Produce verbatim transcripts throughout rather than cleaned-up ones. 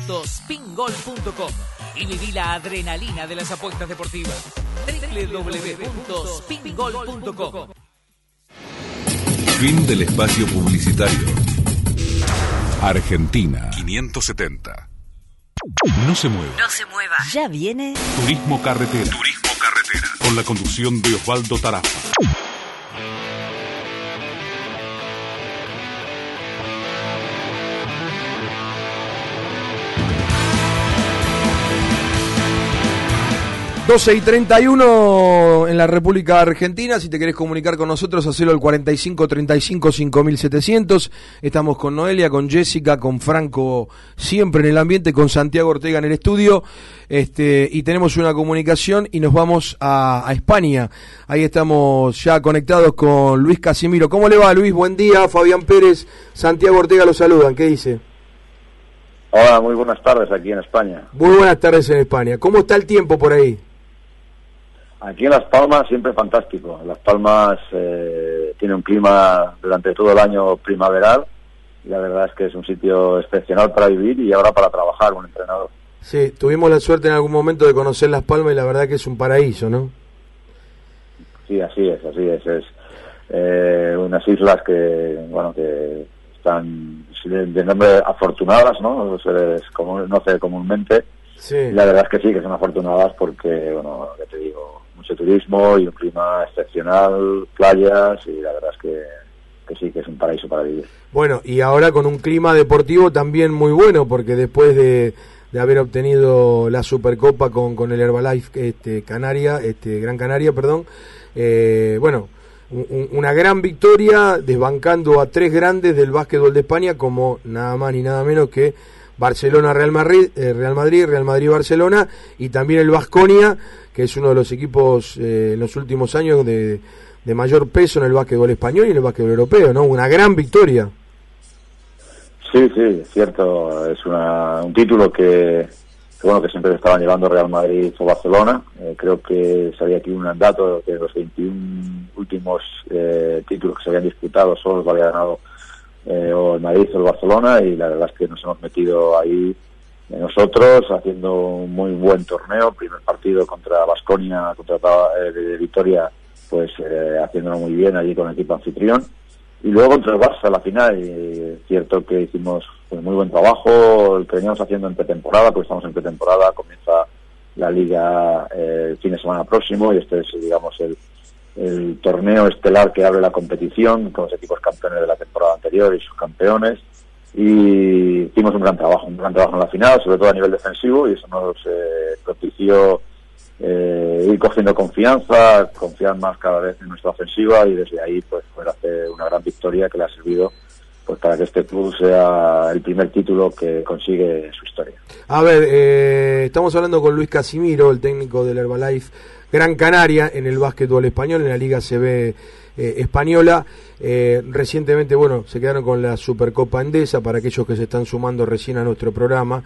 punto spingol punto com y viví la adrenalina de las apuestas deportivas. doble u doble u doble u punto spingol punto com. Fin del espacio publicitario. Argentina quinientos setenta. No se mueva. No se mueva. Ya viene Turismo Carretera. Turismo Carretera. Con la conducción de Osvaldo Tarafa. doce y treinta y uno en la República Argentina. Si te querés comunicar con nosotros, hacelo al cuarenta y cinco treinta y cinco cinco mil setecientos. Estamos con Noelia, con Jessica, con Franco, siempre en el ambiente, con Santiago Ortega en el estudio. Este, y tenemos una comunicación y nos vamos a, a España. Ahí estamos ya conectados con Luis Casimiro. ¿Cómo le va, Luis? Buen día. Fabián Pérez, Santiago Ortega lo saludan. ¿Qué dice? Hola, muy buenas tardes aquí en España. Muy buenas tardes en España. ¿Cómo está el tiempo por ahí? Aquí en Las Palmas siempre fantástico. Las Palmas eh, tiene un clima durante todo el año primaveral y la verdad es que es un sitio excepcional para vivir y ahora para trabajar un entrenador. Sí, tuvimos la suerte en algún momento de conocer Las Palmas y la verdad que es un paraíso, ¿no? Sí, así es, así es. Es eh, unas islas que, bueno, que están de nombre afortunadas, ¿no? Se les conoce comúnmente. Sí. Y la verdad es que sí, que son afortunadas porque, bueno, ya te digo, mucho turismo y un clima excepcional, playas, y la verdad es que, que sí, que es un paraíso para vivir. Bueno, y ahora con un clima deportivo también muy bueno, porque después de, de haber obtenido la Supercopa con, con el Herbalife este, Canaria, este, Gran Canaria, perdón, eh, bueno, un, una gran victoria desbancando a tres grandes del básquetbol de España, como nada más ni nada menos que Barcelona, Real Madrid, eh, Real Madrid, Real Madrid, Barcelona, y también el Baskonia, que es uno de los equipos eh, en los últimos años de, de mayor peso en el básquetbol español y en el básquetbol europeo, ¿no? Una gran victoria. Sí, sí, es cierto, es una, un título que, que, bueno, que siempre estaban llevando Real Madrid o Barcelona. Eh, creo que sabía aquí un dato de los veintiún últimos eh, títulos que se habían disputado, solo los había ganado Eh, o el Madrid o el Barcelona, y la verdad es que nos hemos metido ahí eh, nosotros haciendo un muy buen torneo. Primer partido contra Baskonia, contra eh, de Vitoria, pues eh, haciéndolo muy bien allí con el equipo anfitrión, y luego contra el Barça la final. Y es cierto que hicimos pues, muy buen trabajo, el que veníamos haciendo en pretemporada, porque estamos en pretemporada, comienza la liga eh, el fin de semana próximo, y este es, digamos, el el torneo estelar que abre la competición con los equipos campeones de la temporada anterior y sus campeones, y hicimos un gran trabajo, un gran trabajo en la final, sobre todo a nivel defensivo, y eso nos eh, propició eh, ir cogiendo confianza, confiar más cada vez en nuestra ofensiva, y desde ahí pues poder hacer una gran victoria que le ha servido pues para que este club sea el primer título que consigue en su historia. A ver, eh, estamos hablando con Luis Casimiro, el técnico del Herbalife Gran Canaria en el básquetbol español, en la Liga C B eh, española. Eh, recientemente, bueno, se quedaron con la Supercopa Endesa, para aquellos que se están sumando recién a nuestro programa.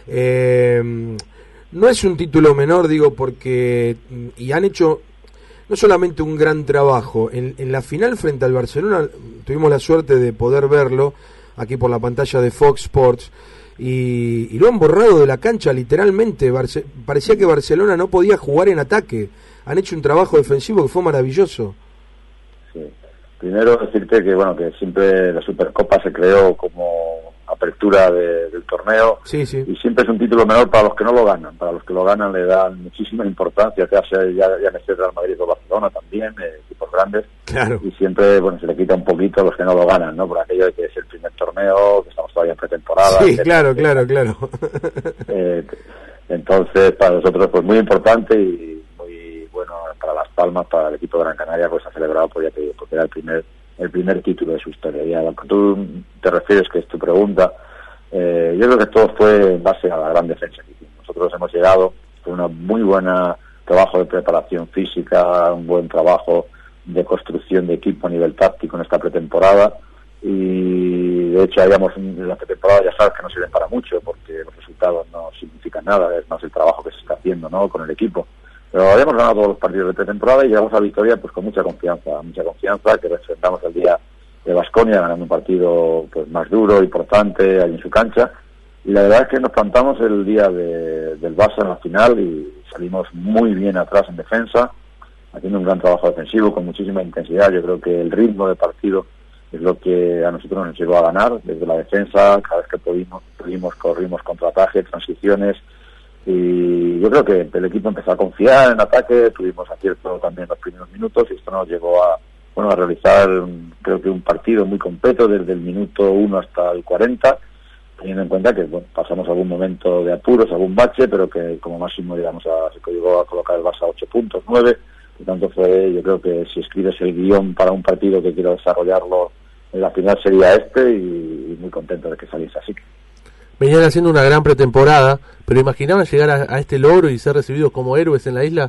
Eh, no es un título menor, digo, porque y han hecho no solamente un gran trabajo en, en la final frente al Barcelona. Tuvimos la suerte de poder verlo aquí por la pantalla de Fox Sports, y, y lo han borrado de la cancha literalmente. Barce- parecía que Barcelona no podía jugar en ataque. Han hecho un trabajo defensivo que fue maravilloso. Sí. Primero decirte que bueno, que siempre la Supercopa se creó como apertura de, del torneo, sí, sí. Y siempre es un título menor para los que no lo ganan. Para los que lo ganan le dan muchísima importancia, que hace ya, ya en Real Madrid o Barcelona también, eh, equipos grandes. Claro. Y siempre bueno, se le quita un poquito a los que no lo ganan, ¿no? Por aquello de que es el primer torneo, que estamos todavía en pretemporada. Sí, claro, claro, claro. Eh, entonces, para nosotros pues muy importante, y muy bueno para Las Palmas, para el equipo de Gran Canaria, pues ha celebrado, pues ya te digo, porque era el primer el primer título de su historia. Y a lo que tú te refieres, que es tu pregunta, eh, yo creo que todo fue en base a la gran defensa que hicimos. Nosotros hemos llegado con una muy buena trabajo de preparación física, un buen trabajo de construcción de equipo a nivel táctico en esta pretemporada, y de hecho habíamos en la pretemporada, ya sabes que no sirven para mucho porque los resultados no significan nada, es más el trabajo que se está haciendo, ¿no?, con el equipo. Pero habíamos ganado todos los partidos de pretemporada y llegamos a la victoria pues con mucha confianza, mucha confianza, que enfrentamos el día de Baskonia ganando un partido pues más duro, importante, ahí en su cancha, y la verdad es que nos plantamos el día de, del Barça en la final y salimos muy bien atrás en defensa, haciendo un gran trabajo defensivo con muchísima intensidad. Yo creo que el ritmo de partido es lo que a nosotros nos llevó a ganar desde la defensa. Cada vez que pudimos, pudimos corrimos contraataque, transiciones, y yo creo que el equipo empezó a confiar en ataque. Tuvimos acierto también en los primeros minutos y esto nos llevó a, bueno, a realizar creo que un partido muy completo desde el minuto uno hasta el cuarenta, teniendo en cuenta que bueno, pasamos algún momento de apuros, algún bache, pero que como máximo llegamos a, se llegó a colocar el Barça a ocho puntos, nueve. Por tanto, fue, yo creo que si escribes el guión para un partido que quiero desarrollarlo en la final sería este, y, y muy contento de que saliese así. Venían haciendo una gran pretemporada, pero ¿imaginaban llegar a, a este logro y ser recibidos como héroes en la isla?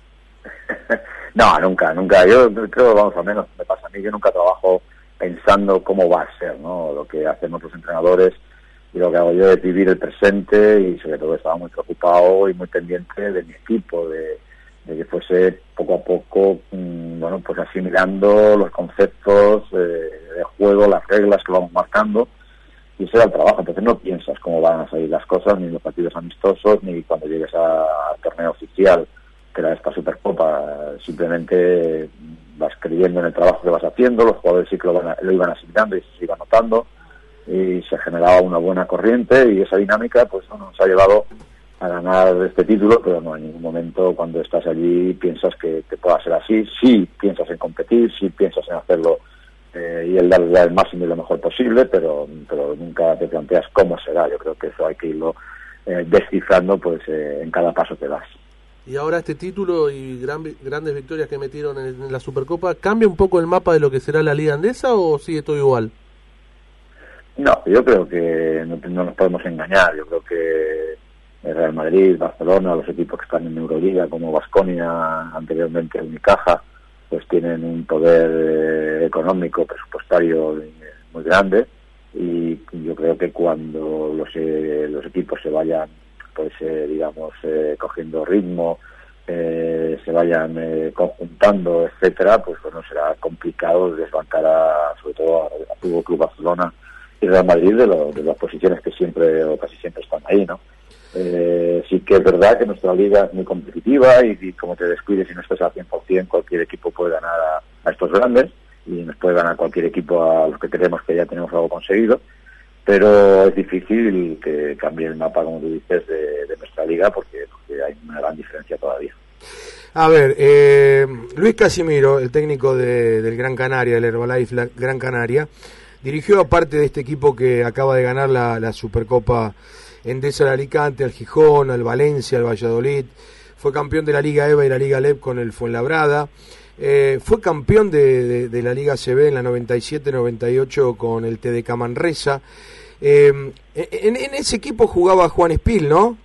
No, nunca, nunca. Yo creo, vamos, al menos me pasa a mí, que nunca trabajo pensando cómo va a ser, ¿no? Lo que hacemos los entrenadores y lo que hago yo es vivir el presente, y sobre todo estaba muy preocupado y muy pendiente de mi equipo, de, de que fuese poco a poco, mmm, bueno, pues asimilando los conceptos eh, de juego, las reglas que vamos marcando, y ese era el trabajo. Entonces no piensas cómo van a salir las cosas, ni en los partidos amistosos, ni cuando llegues al torneo oficial, que era esta Supercopa. Simplemente vas creyendo en el trabajo que vas haciendo, los jugadores sí que lo, van a, lo iban asimilando y se iban notando, y se generaba una buena corriente, y esa dinámica pues bueno, nos ha llevado a ganar este título. Pero no, en ningún momento cuando estás allí piensas que te pueda ser así. Sí piensas en competir, sí piensas en hacerlo eh, y el darle el máximo y lo mejor posible, pero pero nunca te planteas cómo será. Yo creo que eso hay que irlo eh, descifrando pues eh, en cada paso que das. Y ahora este título y gran, grandes victorias que metieron en, en la Supercopa, ¿cambia un poco el mapa de lo que será la Liga Andesa o sigue todo igual? No, yo creo que no, no nos podemos engañar. Yo creo que el Real Madrid, Barcelona, los equipos que están en Euroliga como Baskonia, anteriormente Unicaja, pues tienen un poder eh, económico, presupuestario eh, muy grande, y yo creo que cuando los eh, los equipos se vayan pues eh, digamos eh, cogiendo ritmo, eh, se vayan eh, conjuntando, etcétera, pues bueno, será complicado desbancar a, sobre todo a, a Fútbol Club Barcelona y Real Madrid de, lo, de las posiciones que siempre o casi siempre están ahí, ¿no? Eh, sí que es verdad que nuestra liga es muy competitiva, y, y como te descuides y no estás al cien por ciento, cualquier equipo puede ganar a, a estos grandes, y nos puede ganar cualquier equipo a los que creemos que ya tenemos algo conseguido, pero es difícil que cambie el mapa, como tú dices, de, de nuestra liga, porque, porque hay una gran diferencia todavía. A ver, eh, Luis Casimiro, el técnico de, del Gran Canaria, del Herbalife la Gran Canaria, dirigió aparte de este equipo que acaba de ganar la, la Supercopa Endesa al Alicante, al Gijón, al Valencia, al Valladolid, fue campeón de la Liga EVA y la Liga LEP con el Fuenlabrada, eh, fue campeón de, de, de la Liga A C B en la noventa y siete noventa y ocho con el T D K Manresa. Eh, en, en ese equipo jugaba Juan Espil, ¿no?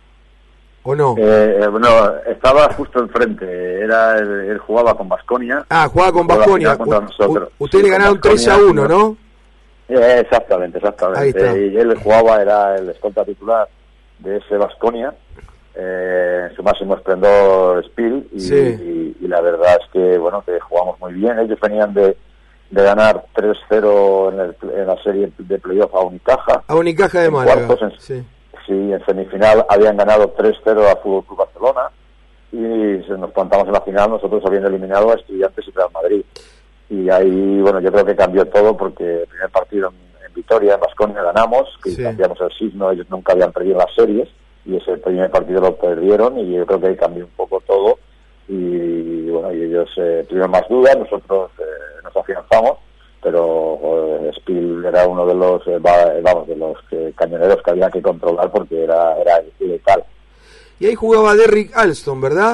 ¿O no? Eh, bueno, estaba justo enfrente, era él, él jugaba con Baskonia. Ah, jugaba con Baskonia. Ustedes le ganaron tres a uno, ¿no? Eh, exactamente, exactamente. Y él jugaba, era el escolta titular de ese Baskonia, eh, en su máximo esplendor Spiel, y, sí. y, y la verdad es que bueno, que jugamos muy bien. Ellos venían de, de ganar tres cero en, el, en la serie de playoff a Unicaja. A Unicaja de Málaga. Cuartos, en, sí. sí, en semifinal habían ganado tres cero a Fútbol Club Barcelona, y se nos plantamos en la final nosotros habiendo eliminado a Estudiantes y Real Madrid. Y ahí, bueno, yo creo que cambió todo, porque el primer partido en, en Vitoria, en Baskonia, ganamos, que sí. cambiamos el signo, ellos nunca habían perdido las series, y ese primer partido lo perdieron, y yo creo que ahí cambió un poco todo, y bueno, y ellos eh, tuvieron más dudas, nosotros eh, nos afianzamos, pero eh, Spiel era uno de los, eh, vamos, de los eh, cañoneros que había que controlar, porque era, era letal. Y ahí jugaba Derrick Alston, ¿verdad?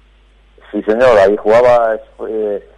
Sí, señor, ahí jugaba... Eh,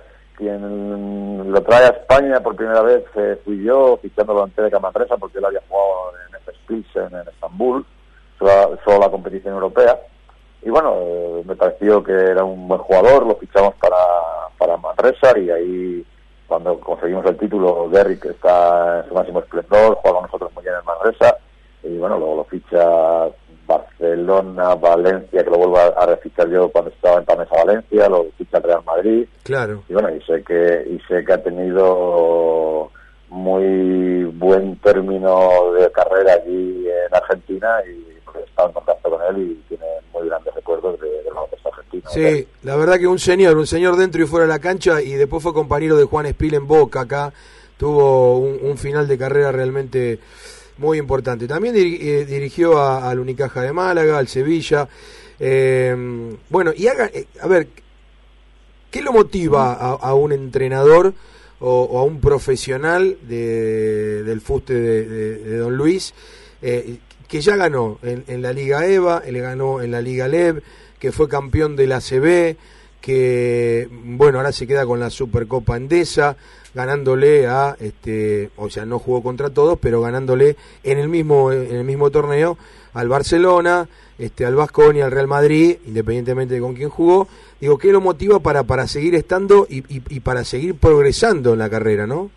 quien lo trae a España por primera vez eh, fui yo, fichándolo en T D K Manresa, porque él había jugado en F S Pilsen, en Estambul, solo, solo la competición europea. Y bueno, eh, me pareció que era un buen jugador, lo fichamos para, para Manresa, y ahí cuando conseguimos el título, Derrick está en su máximo esplendor, juega con nosotros muy bien en Manresa, y bueno, luego lo ficha Barcelona, Valencia, que lo vuelvo a, a refichar yo cuando estaba en Panesa Valencia, lo ficha el Real Madrid. Claro. Y bueno, y sé que y sé que ha tenido muy buen término de carrera allí en Argentina y porque he estado en contacto con él y tiene muy grandes recuerdos de, del baloncesto argentino. Sí, ¿verdad? La verdad que un señor, un señor dentro y fuera de la cancha, y después fue compañero de Juan Espil en Boca acá, tuvo un, un final de carrera realmente muy importante. También dir, eh, dirigió a, al Unicaja de Málaga, al Sevilla. Eh, bueno, y haga, eh, a ver, ¿qué lo motiva a, a un entrenador o, o a un profesional de, del fuste de, de, de Don Luis, eh, que ya ganó en, en la Liga EVA, le ganó en la Liga LEV, que fue campeón de la A C B, que bueno, ahora se queda con la Supercopa Endesa, ganándole a, este, o sea, no jugó contra todos, pero ganándole en el mismo en el mismo torneo al Barcelona, este, al Baskonia, al Real Madrid, independientemente de con quién jugó. Digo, ¿qué lo motiva para, para seguir estando y, y, y para seguir progresando en la carrera, no?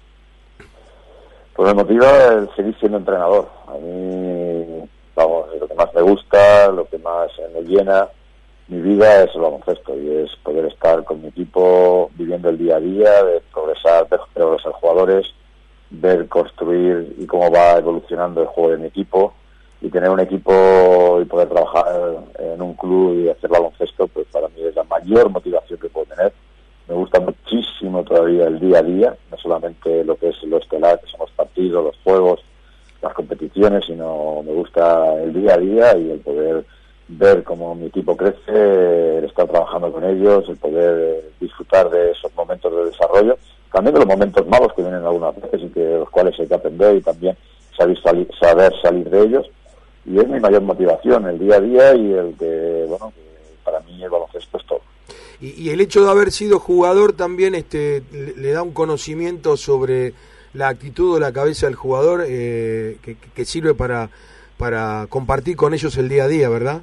Pues me motiva el seguir siendo entrenador. A mí, vamos, es lo que más me gusta, lo que más me llena mi vida es el baloncesto, y es poder estar con mi equipo viviendo el día a día, de progresar, ver progresar jugadores, ver construir y cómo va evolucionando el juego de mi equipo, y tener un equipo y poder trabajar en un club y hacer baloncesto, pues para mí es la mayor motivación que puedo tener. Me gusta muchísimo todavía el día a día, no solamente lo que es lo estelar, que son los partidos, los juegos, las competiciones, sino me gusta el día a día y el poder ver cómo mi equipo crece, el estar trabajando con ellos, el poder disfrutar de esos momentos de desarrollo, también de los momentos malos que vienen algunas veces y que de los cuales hay que aprender y también saber salir, saber salir de ellos. Y es mi mayor motivación, el día a día, y el que, bueno, que para mí el baloncesto es todo. Y, y el hecho de haber sido jugador también este le, le da un conocimiento sobre la actitud o la cabeza del jugador eh, que, que sirve para, para compartir con ellos el día a día, ¿verdad?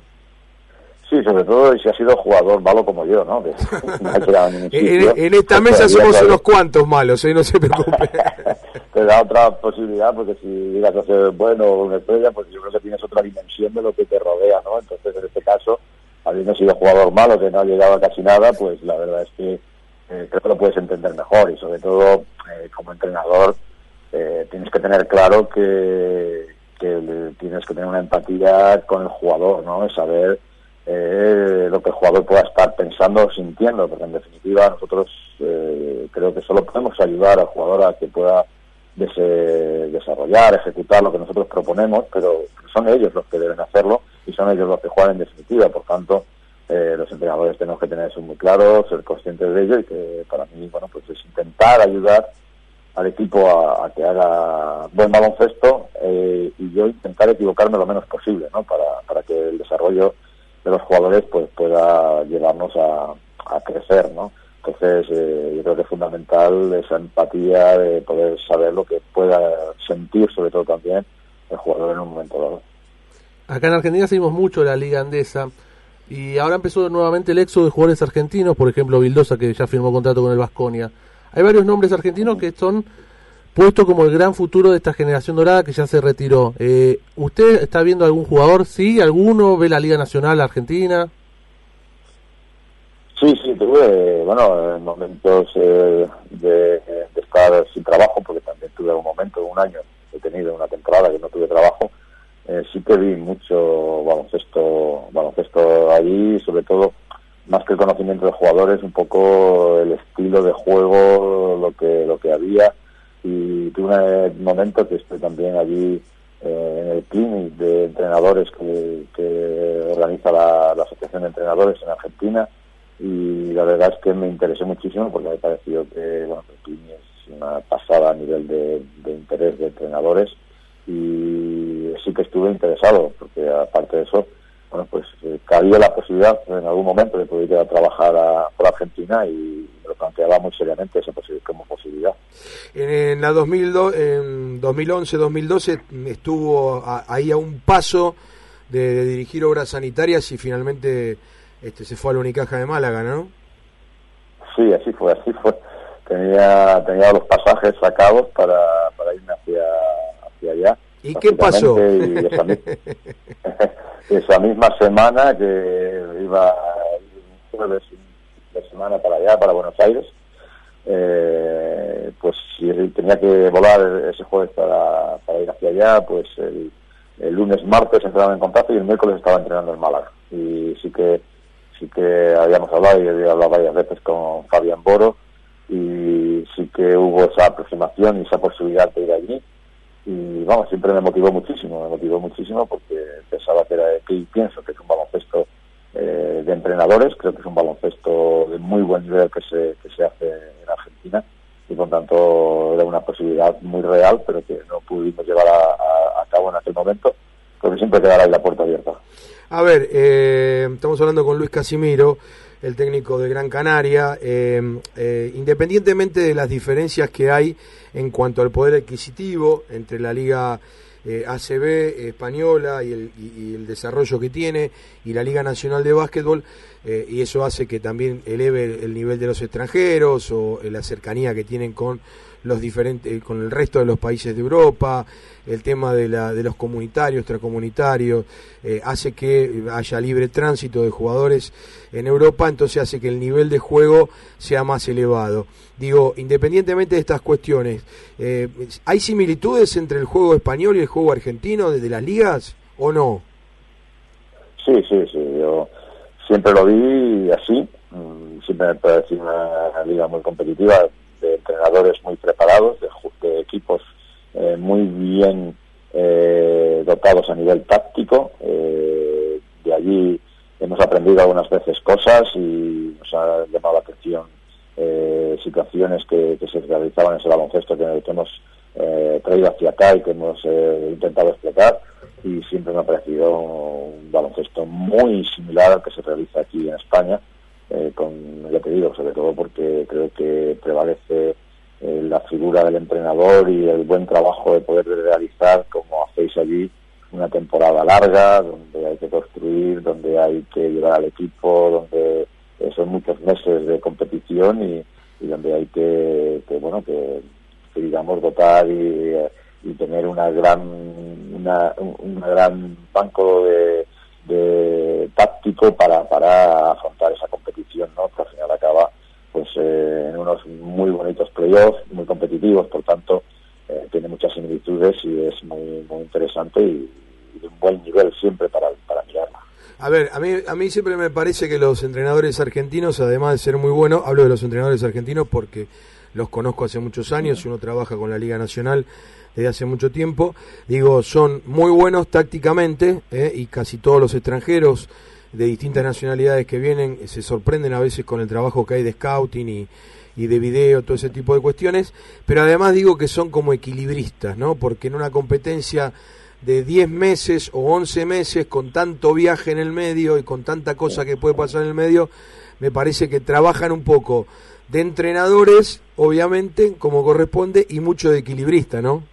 Sí, sobre todo si ha sido jugador malo como yo, ¿no? Que no ha quedado en, en, en esta mesa somos unos cuantos malos, ¿eh? No se preocupe. Te da otra posibilidad, porque si digas a ser bueno o una estrella, pues yo creo que tienes otra dimensión de lo que te rodea, ¿no? Entonces, en este caso, habiendo sido jugador malo, que no ha llegado a casi nada, pues la verdad es que eh, creo que lo puedes entender mejor, y sobre todo, eh, como entrenador, eh, tienes que tener claro que, que tienes que tener una empatía con el jugador, ¿no? Es saber eh, lo que el jugador pueda estar pensando o sintiendo, porque en definitiva nosotros eh, creo que solo podemos ayudar al jugador a que pueda des- desarrollar, ejecutar lo que nosotros proponemos, pero son ellos los que deben hacerlo y son ellos los que juegan en definitiva. Por tanto, eh, los entrenadores tenemos que tener eso muy claro, ser conscientes de ello, y que para mí, bueno, pues es intentar ayudar al equipo a, a que haga buen baloncesto, eh, y yo intentar equivocarme lo menos posible, ¿no? Para, para que el desarrollo de los jugadores pues pueda llevarnos a, a crecer, ¿no? Entonces, eh, yo creo que es fundamental esa empatía de poder saber lo que pueda sentir, sobre todo también, el jugador en un momento dado. Acá en Argentina seguimos mucho la Liga Andesa, y ahora empezó nuevamente el éxodo de jugadores argentinos, por ejemplo Vildosa, que ya firmó contrato con el Baskonia. Hay varios nombres argentinos que son puestos como el gran futuro de esta generación dorada que ya se retiró. Eh, ¿Usted está viendo algún jugador? ¿Sí? ¿Alguno? ¿Ve la Liga Nacional Argentina? Sí, sí, tuve, bueno, en momentos eh, de, de estar sin trabajo, porque también tuve algún momento, un año, he tenido una temporada que no tuve trabajo. Eh, sí que vi mucho baloncesto, baloncesto allí, sobre todo, más que el conocimiento de jugadores, un poco el estilo de juego, lo que lo que había, y tuve un momento que estoy también allí eh, en el clinic de entrenadores que, que organiza la, la Asociación de Entrenadores en Argentina, y la verdad es que me interesé muchísimo, porque me pareció que, bueno, el clinic es una pasada a nivel de, de interés de entrenadores, y sí que estuve interesado, porque aparte de eso, bueno, pues eh, cabía la posibilidad en algún momento de poder ir a trabajar a, por Argentina, y me lo planteaba muy seriamente esa posi- como posibilidad. En la dos mil dos, en dos mil once dos mil doce estuvo a, ahí a un paso de, de dirigir obras sanitarias, y finalmente este se fue a la Unicaja de Málaga, ¿no? Sí, así fue, así fue. Tenía tenía los pasajes sacados para, para irme hacia, hacia allá. ¿Y qué pasó? Y esa, esa misma semana que iba un jueves de semana para allá, para Buenos Aires, eh, pues si tenía que volar ese jueves para, para ir hacia allá, pues el, el lunes, martes entraron en contacto y el miércoles estaba entrenando en Málaga. Y sí que sí que habíamos hablado, y había hablado varias veces con Fabián Boro, y sí que hubo esa aproximación y esa posibilidad de ir allí. Y vamos, siempre me motivó muchísimo, me motivó muchísimo porque pensaba que era, que pienso que es un baloncesto eh, de entrenadores, creo que es un baloncesto de muy buen nivel que se, que se hace en Argentina, y por tanto era una posibilidad muy real, pero que no pudimos llevar a, a, a cabo en aquel momento, porque siempre quedará ahí la puerta abierta. A ver, eh, estamos hablando con Luis Casimiro, el técnico de Gran Canaria. Eh, eh, independientemente de las diferencias que hay en cuanto al poder adquisitivo entre la Liga eh, A C B española y el, y, y el desarrollo que tiene, y la Liga Nacional de Básquetbol, eh, y eso hace que también eleve el nivel de los extranjeros o eh, la cercanía que tienen con los diferentes, con el resto de los países de Europa, el tema de la de los comunitarios, extracomunitarios, eh, hace que haya libre tránsito de jugadores en Europa, entonces hace que el nivel de juego sea más elevado. Digo, independientemente de estas cuestiones, eh, ¿hay similitudes entre el juego español y el juego argentino desde las ligas o no? Sí, sí, sí, yo siempre lo vi así, siempre me pareció una liga muy competitiva, de entrenadores muy preparados, de, de equipos eh, muy bien eh, dotados a nivel táctico. Eh, de allí hemos aprendido algunas veces cosas y nos ha llamado la atención eh, situaciones que, que se realizaban en ese baloncesto que, que hemos eh, traído hacia acá y que hemos eh, intentado explotar, y siempre me ha parecido un baloncesto muy similar al que se realiza aquí en España. Eh, con, ya te digo, sobre todo porque creo que prevalece eh, la figura del entrenador y el buen trabajo de poder realizar, como hacéis allí, una temporada larga, donde hay que construir, donde hay que llevar al equipo, donde eh, son muchos meses de competición y, y donde hay que, que bueno, que, que digamos dotar y, y tener una gran, una, un gran banco de de táctico para para afrontar esa competición, ¿no? Que al final acaba pues eh, en unos muy bonitos playoffs, muy competitivos, por tanto eh, tiene muchas similitudes y es muy muy interesante y, y de un buen nivel siempre para, para mirarla. A ver, a mí a mí siempre me parece que los entrenadores argentinos, además de ser muy buenos, hablo de los entrenadores argentinos porque los conozco hace muchos años, uno trabaja con la Liga Nacional desde hace mucho tiempo, digo, son muy buenos tácticamente, eh, y casi todos los extranjeros de distintas nacionalidades que vienen eh, se sorprenden a veces con el trabajo que hay de scouting y, y de video, todo ese tipo de cuestiones, pero además digo que son como equilibristas, ¿no? Porque en una competencia de diez meses o once meses, con tanto viaje en el medio y con tanta cosa que puede pasar en el medio, me parece que trabajan un poco de entrenadores, obviamente, como corresponde, y mucho de equilibrista, ¿no?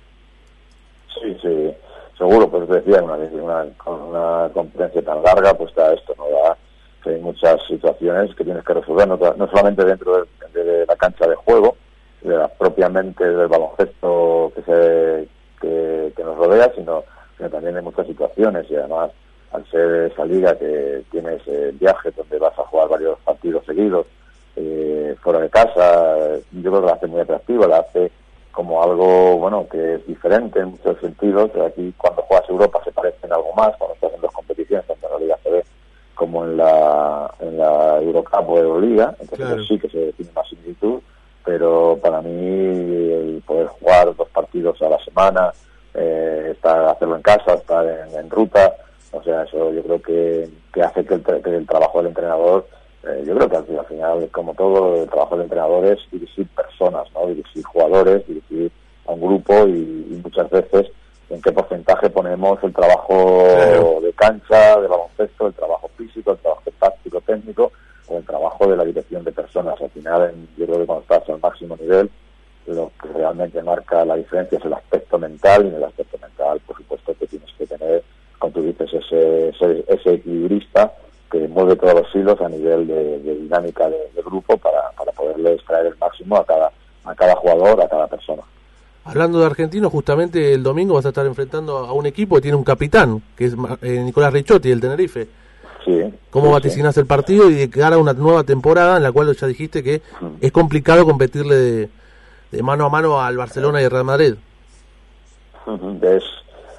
Sí, sí, seguro, pues decía, una, una, una competencia tan larga, pues da esto, ¿no? Da que hay muchas situaciones que tienes que resolver, no, no solamente dentro de, de la cancha de juego, de la, propiamente del baloncesto que se que, que nos rodea, sino, sino también en muchas situaciones, y además, al ser esa liga que tienes eh, viajes donde vas a jugar varios partidos seguidos, eh, fuera de casa, yo creo que la hace muy atractiva, la hace como algo, bueno, que es diferente en muchos sentidos. Aquí cuando juegas Europa se parecen algo más, cuando estás en dos competiciones, tanto en la Liga C B como en la en la Eurocup o Euroliga, entonces claro, sí que se tiene más similitud, pero para mí el poder jugar dos partidos a la semana, eh, estar hacerlo en casa, estar en, en ruta, o sea, eso yo creo que, que hace que el, que el trabajo del entrenador, Eh, yo creo que al final, como todo, el trabajo del entrenador es dirigir personas, ¿no? Dirigir jugadores, dirigir a un grupo y, y muchas veces en qué porcentaje ponemos el trabajo claro, de cancha, de baloncesto, el trabajo físico, el trabajo táctico, técnico, o el trabajo de la dirección de personas. Al final, en, yo creo que cuando estás al máximo nivel, lo que realmente marca la diferencia es el aspecto mental, y en el aspecto mental, por supuesto, que tienes que tener, como tú dices, ese, ese, ese equilibrista que mueve todos los hilos a nivel de, de dinámica de, de grupo para, para poderle extraer el máximo a cada, a cada jugador, a cada persona. Hablando de argentinos, justamente el domingo vas a estar enfrentando a un equipo que tiene un capitán, que es eh, Nicolás Ricciotti, del Tenerife. Sí. ¿Cómo sí, vaticinas sí. el partido y de cara a una nueva temporada en la cual ya dijiste que mm. es complicado competirle de, de mano a mano al Barcelona y al Real Madrid? Es,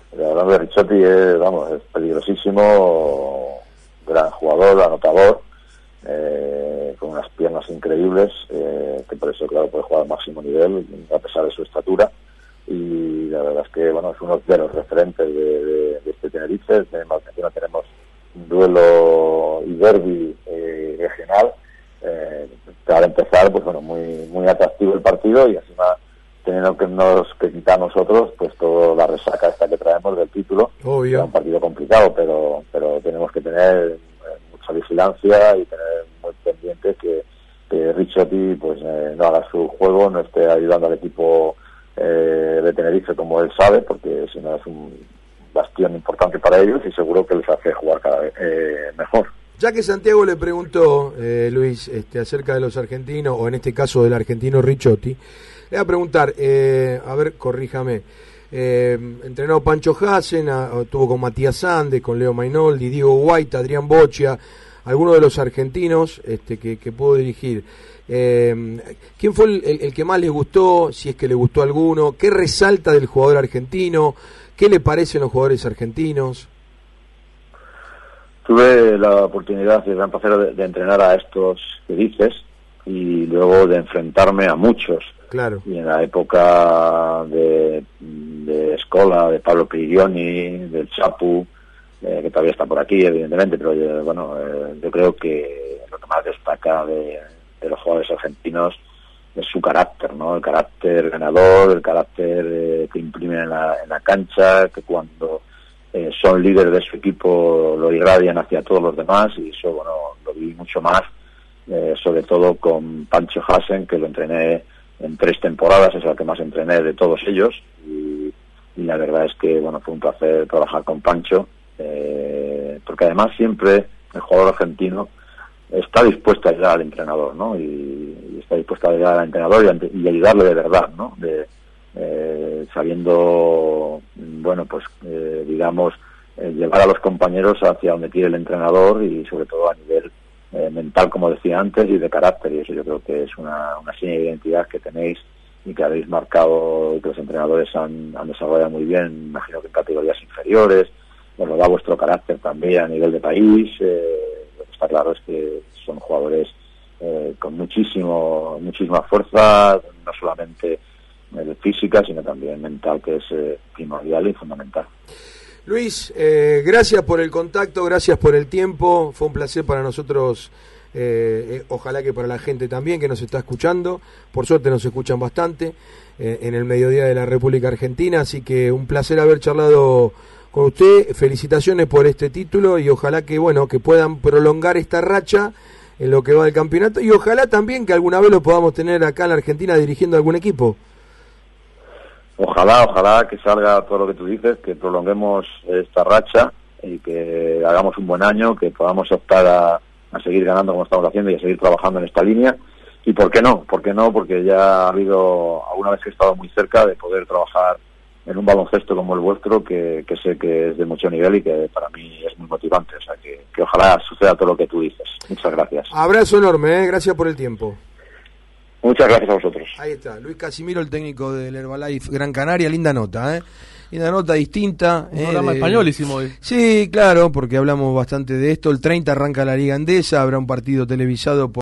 Hablando de Ricciotti, es, vamos, es peligrosísimo, gran jugador, anotador, eh, con unas piernas increíbles, eh, que por eso, claro, puede jugar al máximo nivel, a pesar de su estatura. Y la verdad es que, bueno, es uno de los referentes de, de, de este Tenerife. Tenemos, tenemos un duelo y derbi eh, regional. Eh, para empezar, pues bueno, muy muy atractivo el partido, y encima teniendo que nos que quitar nosotros pues toda la resaca esta que traemos del título. Obvio. Era un partido complicado, pero pero tenemos que tener eh, mucha vigilancia y tener muy pendiente que, que Ricciotti pues eh, no haga su juego, no esté ayudando al equipo eh, de Tenerife como él sabe, porque si no es un bastión importante para ellos y seguro que les hace jugar cada vez eh, mejor. Ya que Santiago le preguntó, eh, Luis, este, acerca de los argentinos, o en este caso del argentino Ricciotti, le voy a preguntar, eh, a ver, corríjame, eh, entrenó Pancho Hasen, a, tuvo con Matías Sandes, con Leo Mainoldi, Diego White, Adrián Boccia, algunos de los argentinos este, que, que pudo dirigir. Eh, ¿Quién fue el, el, el que más le gustó, si es que le gustó alguno? ¿Qué resalta del jugador argentino? ¿Qué le parecen los jugadores argentinos? Tuve la oportunidad y el gran placer de, de entrenar a estos que dices y luego de enfrentarme a muchos. Claro. Y en la época de, de Escola, de Pablo Pirioni, del Chapu, eh, que todavía está por aquí, evidentemente, pero yo, bueno, eh, yo creo que lo que más destaca de, de los jugadores argentinos es su carácter, ¿no? El carácter ganador, el carácter eh, que imprimen en la, en la cancha, que cuando Eh, son líderes de su equipo lo irradian hacia todos los demás, y eso, bueno, lo vi mucho más, eh, sobre todo con Pancho Hasen, que lo entrené en tres temporadas, es el que más entrené de todos ellos, y, y la verdad es que, bueno, fue un placer trabajar con Pancho, eh, porque además siempre el jugador argentino está dispuesto a ayudar al entrenador, ¿no? Y, y está dispuesto a ayudar al entrenador y, y ayudarle de verdad, ¿no? De, Eh, sabiendo, bueno, pues eh, digamos, eh, llevar a los compañeros hacia donde quiere el entrenador, y sobre todo a nivel eh, mental, como decía antes, y de carácter, y eso yo creo que es una, una seña de identidad que tenéis y que habéis marcado y que los entrenadores han, han desarrollado muy bien, imagino que en categorías inferiores. Bueno, da vuestro carácter también a nivel de país. Eh, lo que está claro es que son jugadores eh, con muchísimo muchísima fuerza, no solamente física, sino también mental, que es eh, primordial y fundamental. Luis, eh, gracias por el contacto, gracias por el tiempo, fue un placer para nosotros, eh, eh, ojalá que para la gente también que nos está escuchando, por suerte nos escuchan bastante eh, en el mediodía de la República Argentina, así que un placer haber charlado con usted, felicitaciones por este título, y ojalá que, bueno, que puedan prolongar esta racha en lo que va del campeonato, y ojalá también que alguna vez lo podamos tener acá en la Argentina dirigiendo algún equipo. Ojalá, ojalá que salga todo lo que tú dices, que prolonguemos esta racha y que hagamos un buen año, que podamos optar a, a seguir ganando como estamos haciendo y a seguir trabajando en esta línea. Y ¿por qué no? ¿Por qué no? Porque ya ha habido alguna vez que he estado muy cerca de poder trabajar en un baloncesto como el vuestro, que, que sé que es de mucho nivel y que para mí es muy motivante. O sea, que, que ojalá suceda todo lo que tú dices. Muchas gracias. Abrazo enorme, ¿eh? Gracias por el tiempo. Muchas gracias a vosotros. Ahí está, Luis Casimiro, el técnico del Herbalife Gran Canaria. Linda nota, ¿eh? Linda nota, distinta. Un eh, programa de... español hicimos hoy. Sí, claro, porque hablamos bastante de esto. El treinta arranca la Liga Andesa, habrá un partido televisado por